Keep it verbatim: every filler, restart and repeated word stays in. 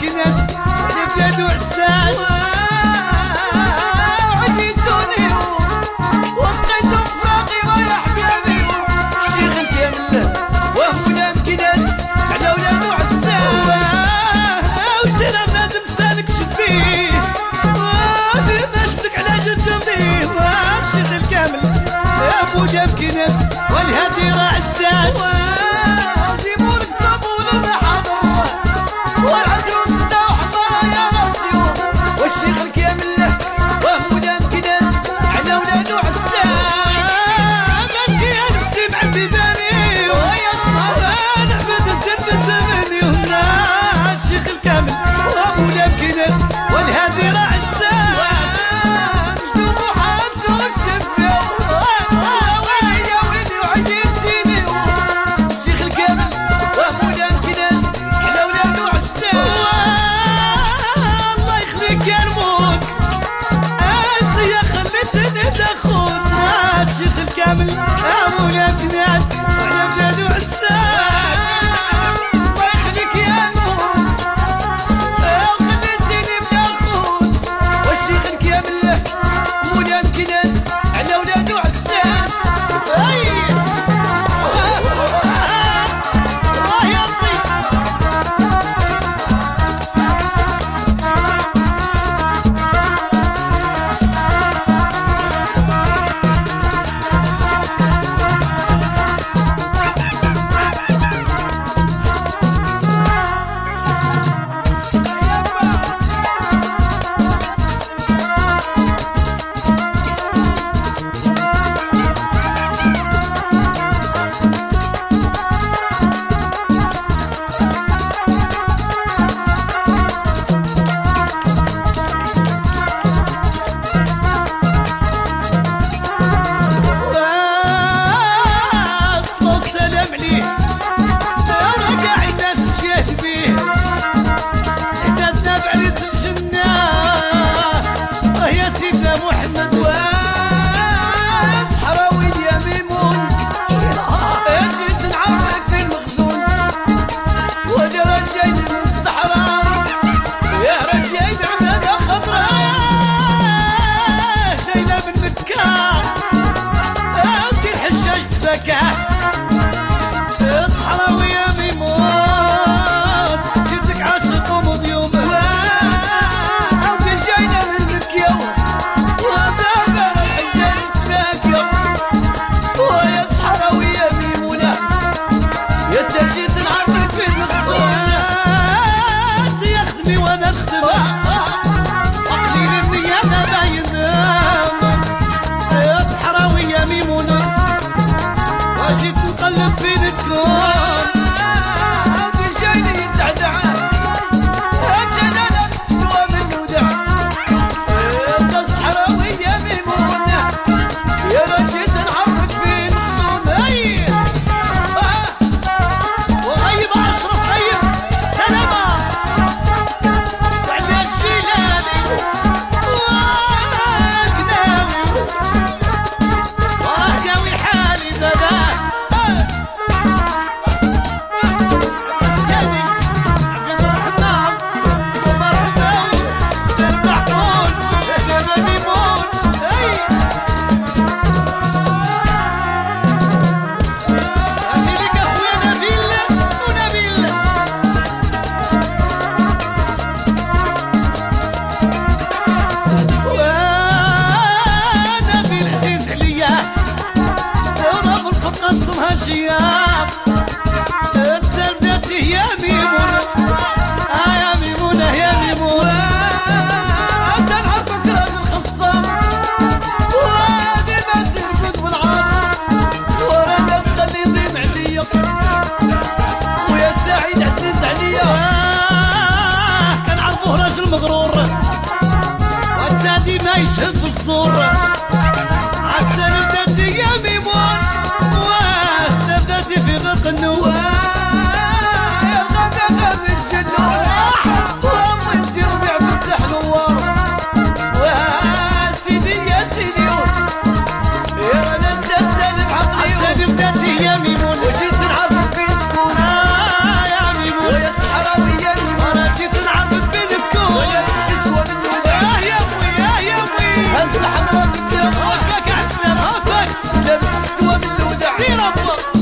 كناس على بلاد وعساس عييتوني وسقيت فراقي ويا حبابي الشيخ الكامل وهمونا مكناس على ولاد وعساس وسير بنادم سالك شبيه باش بدك على جد جنبيه الشيخ الكامل يا بولا مكناس والهادي راه عساس جيبولك صابون محضر والعدروس دا وحضر يا راسي والشيخ الكامل وهمونا مكناس على ولاد وعساس مالكي يا نفسي معدي بالي ويا صناعي نعبد الزين بزمني هنا الشيخ الكامل وابولا مكناس والهادي راه عساس مجدوب وحامزو الشفا ويلي يا ويلي وعييتيني الشيخ الكامل وهمونا مكناس على ولاد وعساس الله يخليك يا الموت انت يا خليتني بلا خوت الشيخ الكامل ابولا مكناس وعلى بلاد وعساس الله يخليك يا الموت وخليتيني بلا خوت والشيخ الكامل مولا مكناس على ولاد وعساس اي اه يا ربي واصلوا سلام عليه رقع الناس تشهد بيه سعداتنا بعريس الجنة اه يا سيدنا محمد صحراوي يا ميمون جيت نعرفك في المخزون وهذا رجاي من الصحراء يا رجاي بعمامة خضراء جاينا من مكة ودي الحجاج تبكى الصحراوي يا ميمون جيتك عاشق ومضيوم عودي جاينا من مكة وبابا الحجاج تباكى ويا صحراوي يا ميمونة يا تا جيت نعرفك في المخزون انت يا خدمي وانا نخدم وقليل النية انا باين يا صحراوي يا ميمونة وجيت نقلب فين تكون عودي جايني يدعدع انت لا لا تسوى من ودع انت صحراوي يا ميمونة يا رجيت نعرفك في المخزون اي وغيب اشرف غيب سلامة وعلى الجيلاني وقناوي وراه قاوي حالي باباه السيادي عبد الرحمن ومرحبا سير محمود اهلا ميمون اي هاتي لك اخويا نبيل ونبيل ونبيل عزيز عليا ورب الفرقة اسمها شياب السلبياتي يا ميمونة اه يا ميمونة يا ميمونة انت نعرفك راجل خصام وهادي ما ترقد بالعار ورا الناس خلي يضيم عليا خويا سعيد عزيز عليا آه كنعرفوه راجل مغرور وانت ديما يشهد بالزور عالسلبياتي يا ميمون وسلبياتي في غرق النور يا غدا من جنون وامي مسير ربيع فتح نوار وسيدي يا سيدي يا انا انت السالم عقلي سلبياتي يا ميمون وجيت نعرفك فين تكون اه يا ميمون ويا الصحراوي يا ميمون انا جيت نعرفك سير ابا